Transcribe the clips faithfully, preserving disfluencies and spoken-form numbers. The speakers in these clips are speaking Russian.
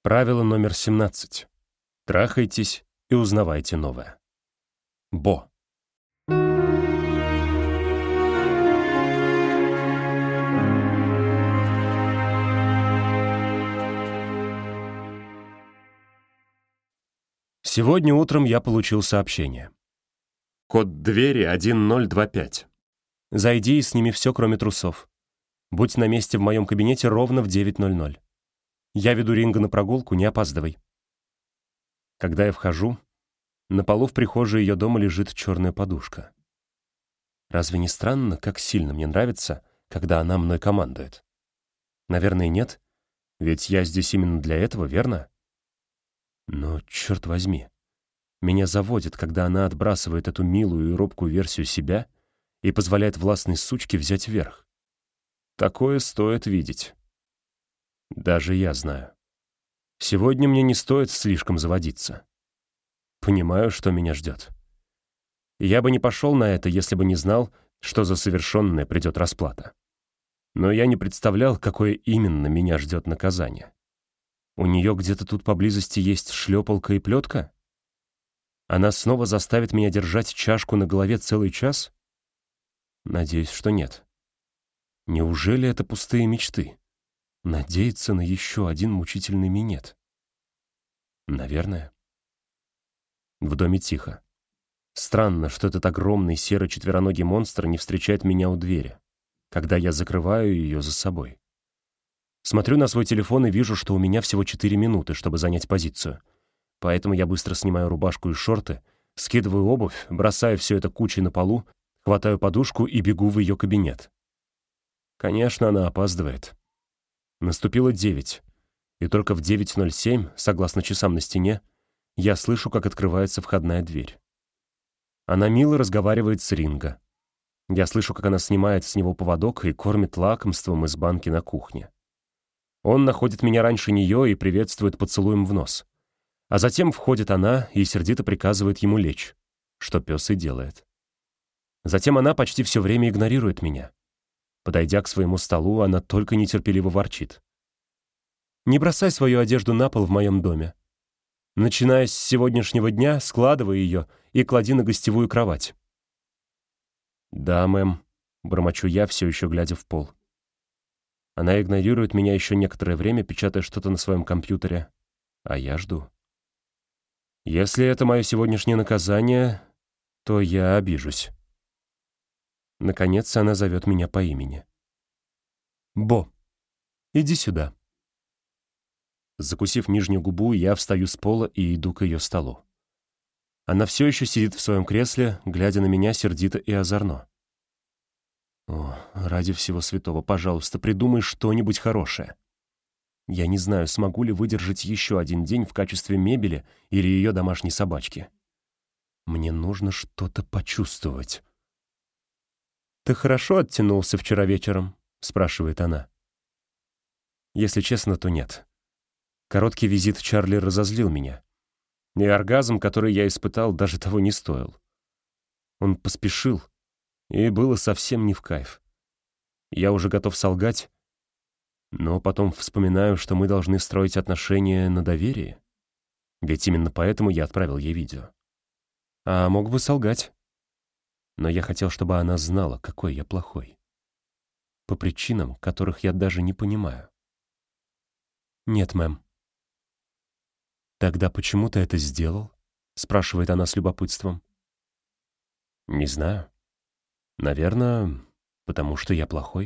Правило номер семнадцать. Трахайтесь и узнавайте новое. Бо. Сегодня утром я получил сообщение. Код двери один ноль два пять. Зайди и сними все, кроме трусов. Будь на месте в моем кабинете ровно в девять ноль ноль. Я веду Ринга на прогулку, не опаздывай. Когда я вхожу, на полу в прихожей ее дома лежит черная подушка. Разве не странно, как сильно мне нравится, когда она мной командует? Наверное, нет, ведь я здесь именно для этого, верно? Но, черт возьми, меня заводит, когда она отбрасывает эту милую и робкую версию себя и позволяет властной сучке взять верх. Такое стоит видеть. Даже я знаю. Сегодня мне не стоит слишком заводиться. Понимаю, что меня ждет. Я бы не пошел на это, если бы не знал, что за совершенное придет расплата. Но я не представлял, какое именно меня ждет наказание. У нее где-то тут поблизости есть шлепалка и плетка? Она снова заставит меня держать чашку на голове целый час? Надеюсь, что нет. Неужели это пустые мечты? Надеяться на еще один мучительный минет? Наверное. В доме тихо. Странно, что этот огромный серо-четвероногий монстр не встречает меня у двери, когда я закрываю ее за собой. Смотрю на свой телефон и вижу, что у меня всего четыре минуты, чтобы занять позицию. Поэтому я быстро снимаю рубашку и шорты, скидываю обувь, бросаю все это кучей на полу, хватаю подушку и бегу в ее кабинет. Конечно, она опаздывает. Наступило девять, и только в девять ноль семь, согласно часам на стене, я слышу, как открывается входная дверь. Она мило разговаривает с Ринго. Я слышу, как она снимает с него поводок и кормит лакомством из банки на кухне. Он находит меня раньше нее и приветствует поцелуем в нос. А затем входит она и сердито приказывает ему лечь, что пес и делает. Затем она почти все время игнорирует меня. Подойдя к своему столу, она только нетерпеливо ворчит. «Не бросай свою одежду на пол в моем доме. Начиная с сегодняшнего дня, складывай ее и клади на гостевую кровать». «Да, мэм», — бормочу я, все еще глядя в пол. Она игнорирует меня еще некоторое время, печатая что-то на своем компьютере, а я жду. Если это мое сегодняшнее наказание, то я обижусь. Наконец она зовет меня по имени. «Бо, иди сюда». Закусив нижнюю губу, я встаю с пола и иду к ее столу. Она все еще сидит в своем кресле, глядя на меня сердито и озорно. «О, ради всего святого, пожалуйста, придумай что-нибудь хорошее. Я не знаю, смогу ли выдержать еще один день в качестве мебели или ее домашней собачки. Мне нужно что-то почувствовать». «Ты хорошо оттянулся вчера вечером?» — спрашивает она. Если честно, то нет. Короткий визит Чарли разозлил меня. И оргазм, который я испытал, даже того не стоил. Он поспешил, и было совсем не в кайф. Я уже готов солгать, но потом вспоминаю, что мы должны строить отношения на доверии. Ведь именно поэтому я отправил ей видео. А мог бы солгать. Но я хотел, чтобы она знала, какой я плохой. По причинам, которых я даже не понимаю. «Нет, мэм». «Тогда почему ты это сделал?» — спрашивает она с любопытством. «Не знаю. Наверное, потому что я плохой».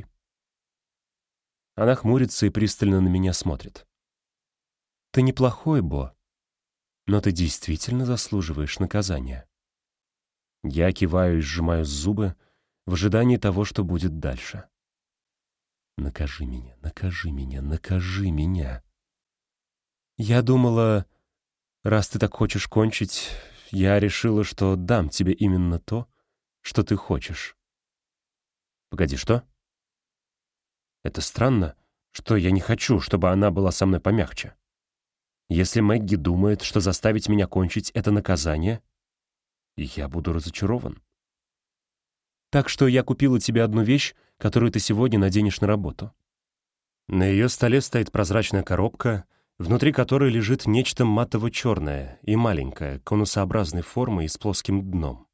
Она хмурится и пристально на меня смотрит. «Ты неплохой, Бо, но ты действительно заслуживаешь наказания». Я киваю и сжимаю зубы в ожидании того, что будет дальше. «Накажи меня, накажи меня, накажи меня». «Я думала, раз ты так хочешь кончить, я решила, что дам тебе именно то, что ты хочешь». «Погоди, что?» «Это странно, что я не хочу, чтобы она была со мной помягче. Если Мэгги думает, что заставить меня кончить — это наказание, я буду разочарован. Так что я купила тебе одну вещь, которую ты сегодня наденешь на работу». На ее столе стоит прозрачная коробка, внутри которой лежит нечто матово-черное и маленькое, конусообразной формы и с плоским дном.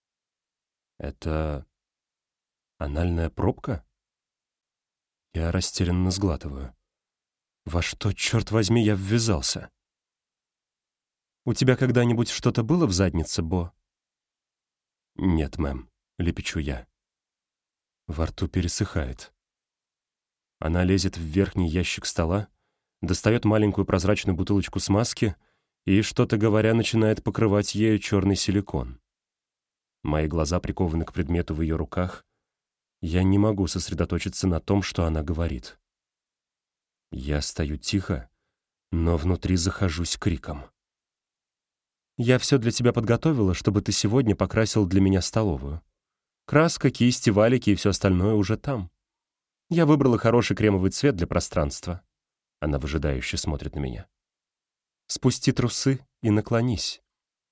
Это анальная пробка? Я растерянно сглатываю. Во что, черт возьми, я ввязался? «У тебя когда-нибудь что-то было в заднице, Бо?» «Нет, мэм», — лепечу я. Во рту пересыхает. Она лезет в верхний ящик стола, достает маленькую прозрачную бутылочку смазки и, что-то говоря, начинает покрывать ею черный силикон. Мои глаза прикованы к предмету в ее руках. Я не могу сосредоточиться на том, что она говорит. Я стою тихо, но внутри захожусь криком. «Я все для тебя подготовила, чтобы ты сегодня покрасил для меня столовую. Краска, кисти, валики и все остальное уже там. Я выбрала хороший кремовый цвет для пространства». Она выжидающе смотрит на меня. «Спусти трусы и наклонись».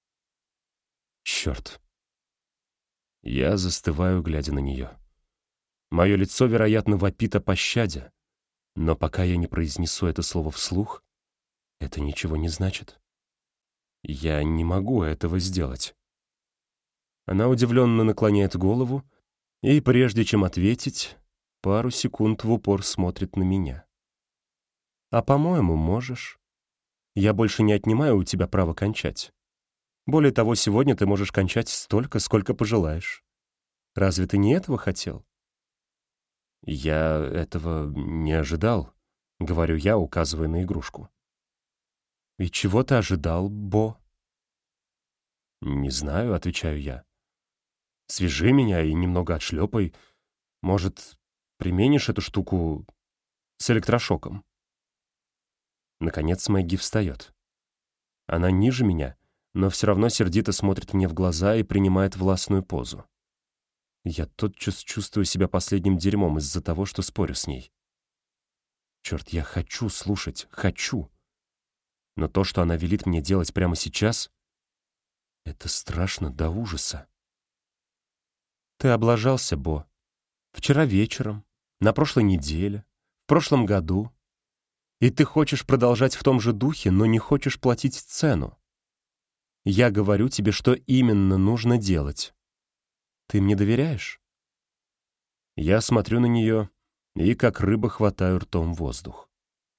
Черт. Я застываю, глядя на нее. Мое лицо, вероятно, вопит о пощаде, но пока я не произнесу это слово вслух, это ничего не значит. Я не могу этого сделать. Она удивленно наклоняет голову и, прежде чем ответить, пару секунд в упор смотрит на меня. «А, по-моему, можешь. Я больше не отнимаю у тебя право кончать. Более того, сегодня ты можешь кончать столько, сколько пожелаешь. Разве ты не этого хотел?» «Я этого не ожидал», — говорю я, указывая на игрушку. «И чего ты ожидал, Бо?» «Не знаю», — отвечаю я. «Свяжи меня и немного отшлепай. Может, применишь эту штуку с электрошоком?» Наконец Мэгги встает. Она ниже меня, но все равно сердито смотрит мне в глаза и принимает властную позу. Я тотчас чувствую себя последним дерьмом из-за того, что спорю с ней. Черт, я хочу слушать, хочу. Но то, что она велит мне делать прямо сейчас, это страшно до ужаса. «Ты облажался, Бо. Вчера вечером, на прошлой неделе, в прошлом году. И ты хочешь продолжать в том же духе, но не хочешь платить цену. Я говорю тебе, что именно нужно делать. Ты мне доверяешь?» Я смотрю на нее и, как рыба, хватаю ртом воздух.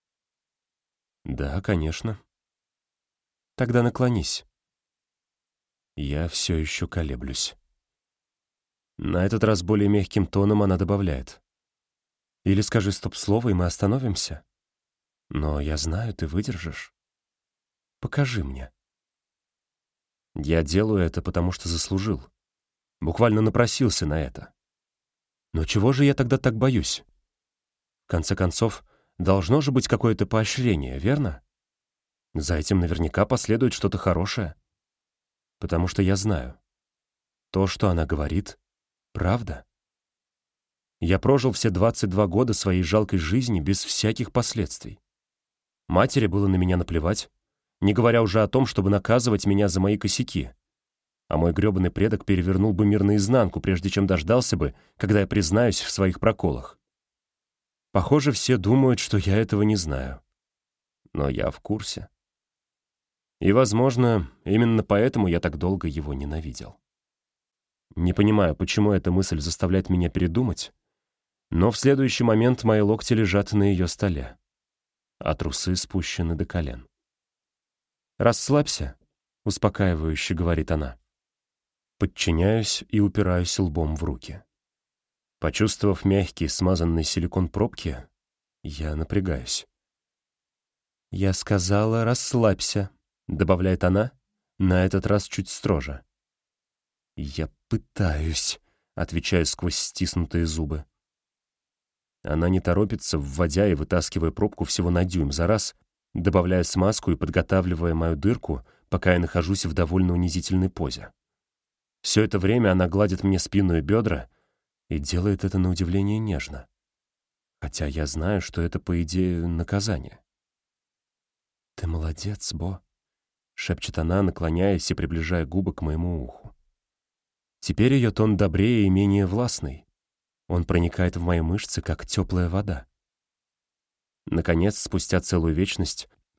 «Да, конечно». «Тогда наклонись». Я все еще колеблюсь. На этот раз более мягким тоном она добавляет. «Или скажи стоп-слово, и мы остановимся. Но я знаю, ты выдержишь. Покажи мне». Я делаю это, потому что заслужил. Буквально напросился на это. Но чего же я тогда так боюсь? В конце концов, должно же быть какое-то поощрение, верно? За этим наверняка последует что-то хорошее. Потому что я знаю. То, что она говорит, правда. Я прожил все двадцать два года своей жалкой жизни без всяких последствий. Матери было на меня наплевать, не говоря уже о том, чтобы наказывать меня за мои косяки. А мой грёбаный предок перевернул бы мир наизнанку, прежде чем дождался бы, когда я признаюсь в своих проколах. Похоже, все думают, что я этого не знаю. Но я в курсе. И, возможно, именно поэтому я так долго его ненавидел. Не понимаю, почему эта мысль заставляет меня передумать, но в следующий момент мои локти лежат на ее столе, а трусы спущены до колен. «Расслабься», — успокаивающе говорит она. Подчиняюсь и упираюсь лбом в руки. Почувствовав мягкий, смазанный силикон пробки, я напрягаюсь. «Я сказала, расслабься», — добавляет она, на этот раз чуть строже. «Я пытаюсь», — отвечаю сквозь стиснутые зубы. Она не торопится, вводя и вытаскивая пробку всего на дюйм за раз, добавляя смазку и подготавливая мою дырку, пока я нахожусь в довольно унизительной позе. Все это время она гладит мне спину и бедра и делает это на удивление нежно. Хотя я знаю, что это, по идее, наказание. «Ты молодец, Бо», — шепчет она, наклоняясь и приближая губы к моему уху. Теперь ее тон добрее и менее властный. Он проникает в мои мышцы, как теплая вода. Наконец, спустя целую вечность,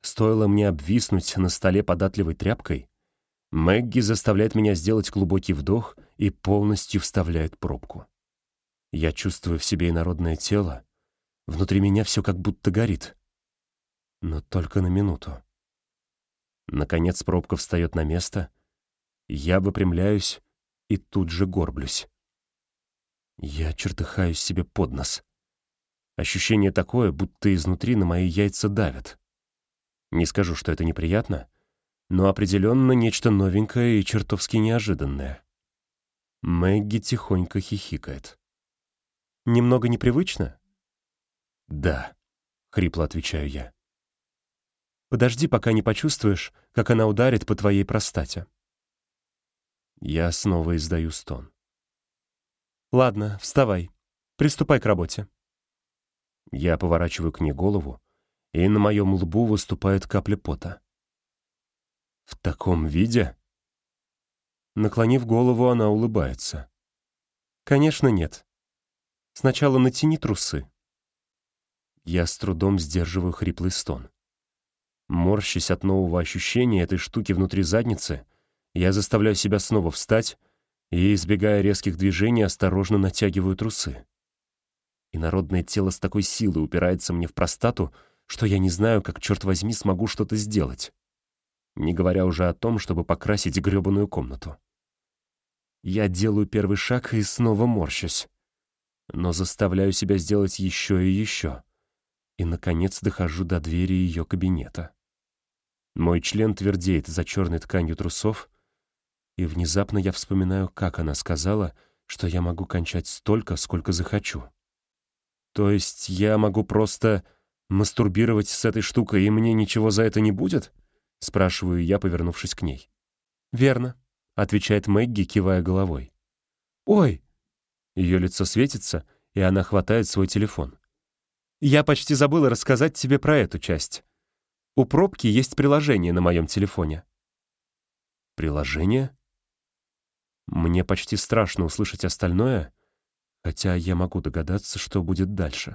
Стоило мне обвиснуть на столе податливой тряпкой, Мэгги заставляет меня сделать глубокий вдох и полностью вставляет пробку. Я чувствую в себе инородное тело, внутри меня все как будто горит. Но только на минуту. Наконец пробка встает на место, я выпрямляюсь и тут же горблюсь. Я чертыхаюсь себе под нос. Ощущение такое, будто изнутри на мои яйца давят. Не скажу, что это неприятно, но определенно нечто новенькое и чертовски неожиданное. Мэгги тихонько хихикает. «Немного непривычно?» «Да», — хрипло отвечаю я. «Подожди, пока не почувствуешь, как она ударит по твоей простате». Я снова издаю стон. «Ладно, вставай. Приступай к работе». Я поворачиваю к ней голову, и на моем лбу выступает капля пота. «В таком виде?» Наклонив голову, она улыбается. «Конечно, нет. Сначала натяни трусы». Я с трудом сдерживаю хриплый стон. Морщась от нового ощущения этой штуки внутри задницы, я заставляю себя снова встать и, избегая резких движений, осторожно натягиваю трусы. Инородное тело с такой силой упирается мне в простату, что я не знаю, как, черт возьми, смогу что-то сделать. Не говоря уже о том, чтобы покрасить грёбаную комнату. Я делаю первый шаг и снова морщусь. Но заставляю себя сделать еще и еще. И, наконец, дохожу до двери ее кабинета. Мой член твердеет за черной тканью трусов, и внезапно я вспоминаю, как она сказала, что я могу кончать столько, сколько захочу. То есть я могу просто мастурбировать с этой штукой, и мне ничего за это не будет? Спрашиваю я, повернувшись к ней. «Верно», — отвечает Мэгги, кивая головой. «Ой!» Ее лицо светится, и она хватает свой телефон. «Я почти забыла рассказать тебе про эту часть. У пробки есть приложение на моем телефоне». «Приложение?» Мне почти страшно услышать остальное, хотя я могу догадаться, что будет дальше.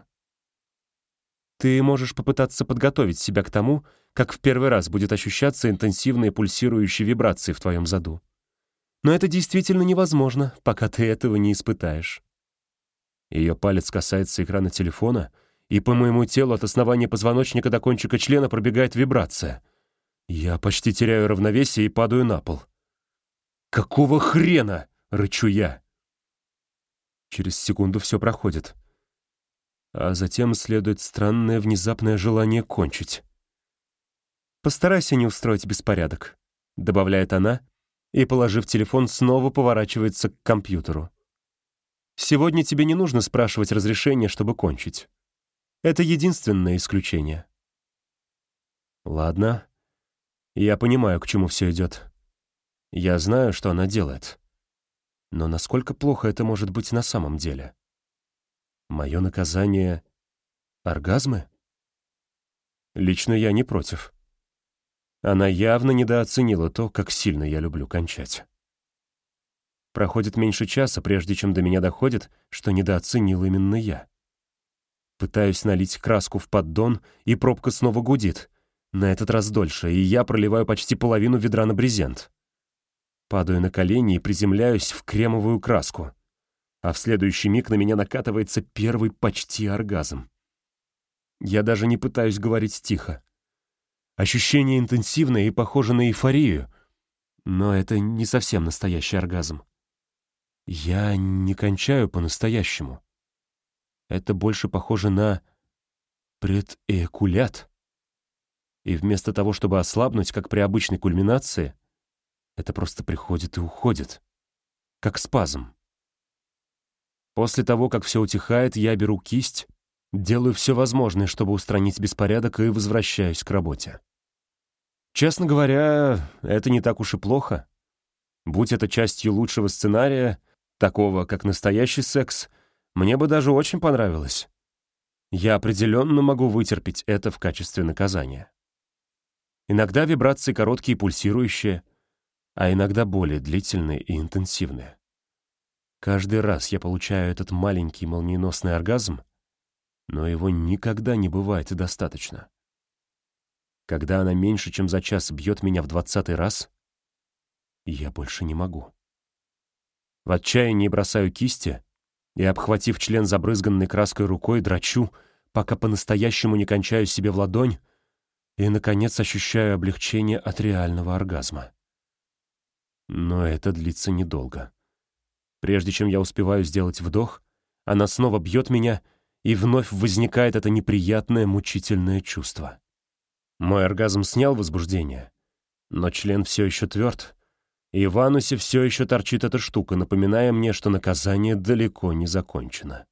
Ты можешь попытаться подготовить себя к тому, как в первый раз будет ощущаться интенсивные пульсирующие вибрации в твоем заду. Но это действительно невозможно, пока ты этого не испытаешь. Ее палец касается экрана телефона, и по моему телу от основания позвоночника до кончика члена пробегает вибрация. Я почти теряю равновесие и падаю на пол. «Какого хрена?» — рычу я. Через секунду все проходит. А затем следует странное внезапное желание кончить. «Постарайся не устроить беспорядок», — добавляет она, и, положив телефон, снова поворачивается к компьютеру. «Сегодня тебе не нужно спрашивать разрешения, чтобы кончить. Это единственное исключение». Ладно, я понимаю, к чему все идет. Я знаю, что она делает. Но насколько плохо это может быть на самом деле? Мое наказание — оргазмы? Лично я не против. Она явно недооценила то, как сильно я люблю кончать. Проходит меньше часа, прежде чем до меня доходит, что недооценил именно я. Пытаюсь налить краску в поддон, и пробка снова гудит. На этот раз дольше, и я проливаю почти половину ведра на брезент. Падаю на колени и приземляюсь в кремовую краску. А в следующий миг на меня накатывается первый почти оргазм. Я даже не пытаюсь говорить тихо. Ощущение интенсивное и похоже на эйфорию, но это не совсем настоящий оргазм. Я не кончаю по-настоящему. Это больше похоже на предэякулят. И вместо того, чтобы ослабнуть, как при обычной кульминации, это просто приходит и уходит, как спазм. После того, как все утихает, я беру кисть, делаю все возможное, чтобы устранить беспорядок, и возвращаюсь к работе. Честно говоря, это не так уж и плохо. Будь это частью лучшего сценария, такого, как настоящий секс, мне бы даже очень понравилось. Я определенно могу вытерпеть это в качестве наказания. Иногда вибрации короткие и пульсирующие, а иногда более длительные и интенсивные. Каждый раз я получаю этот маленький молниеносный оргазм, но его никогда не бывает достаточно. Когда она меньше, чем за час бьет меня в двадцатый раз, я больше не могу. В отчаянии бросаю кисти и, обхватив член забрызганной краской рукой, дрочу, пока по-настоящему не кончаю себе в ладонь и, наконец, ощущаю облегчение от реального оргазма. Но это длится недолго. Прежде чем я успеваю сделать вдох, она снова бьет меня, и вновь возникает это неприятное, мучительное чувство. Мой оргазм снял возбуждение, но член все еще тверд, и в анусе все еще торчит эта штука, напоминая мне, что наказание далеко не закончено.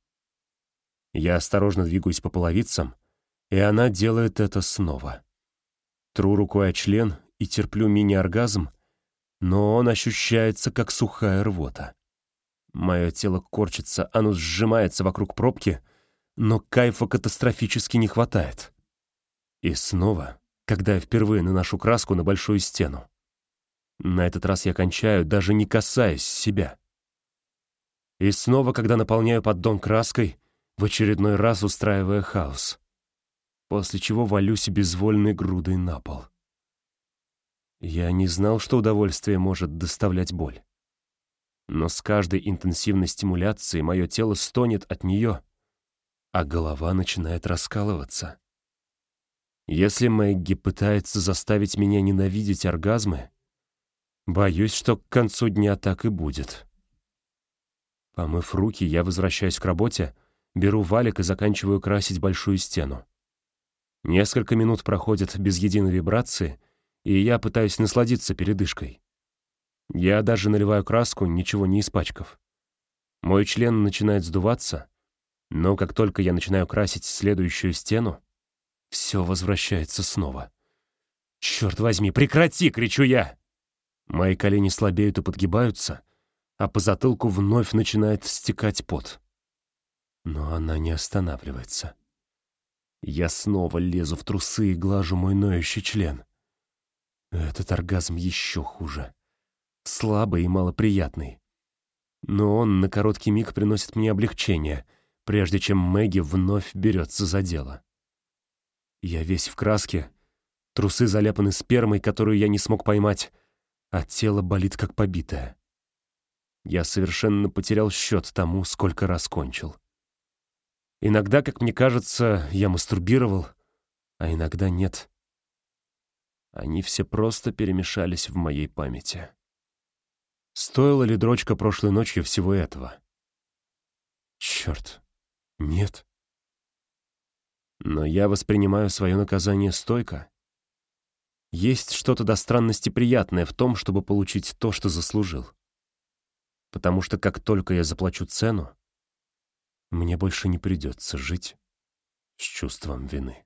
Я осторожно двигаюсь по половицам, и она делает это снова. Тру рукой о член и терплю мини-оргазм, но он ощущается, как сухая рвота. Мое тело корчится, анус сжимается вокруг пробки, но кайфа катастрофически не хватает. И снова, когда я впервые наношу краску на большую стену. На этот раз я кончаю, даже не касаясь себя. И снова, когда наполняю поддон краской, в очередной раз устраивая хаос, после чего валюсь безвольной грудой на пол. Я не знал, что удовольствие может доставлять боль. Но с каждой интенсивной стимуляцией мое тело стонет от нее, а голова начинает раскалываться. Если Мэгги пытается заставить меня ненавидеть оргазмы, боюсь, что к концу дня так и будет. Помыв руки, я возвращаюсь к работе, беру валик и заканчиваю красить большую стену. Несколько минут проходят без единой вибрации, и я пытаюсь насладиться передышкой. Я даже наливаю краску, ничего не испачкав. Мой член начинает сдуваться, но как только я начинаю красить следующую стену, все возвращается снова. «Черт возьми, прекрати!» — кричу я. Мои колени слабеют и подгибаются, а по затылку вновь начинает стекать пот. Но она не останавливается. Я снова лезу в трусы и глажу мой ноющий член. Этот оргазм еще хуже. Слабый и малоприятный. Но он на короткий миг приносит мне облегчение, прежде чем Мэгги вновь берется за дело. Я весь в краске, трусы заляпаны спермой, которую я не смог поймать, а тело болит как побитое. Я совершенно потерял счет тому, сколько раз кончил. Иногда, как мне кажется, я мастурбировал, а иногда нет. Они все просто перемешались в моей памяти. Стоила ли дрочка прошлой ночью всего этого? Черт, нет. Но я воспринимаю свое наказание стойко. Есть что-то до странности приятное в том, чтобы получить то, что заслужил. Потому что как только я заплачу цену, мне больше не придется жить с чувством вины.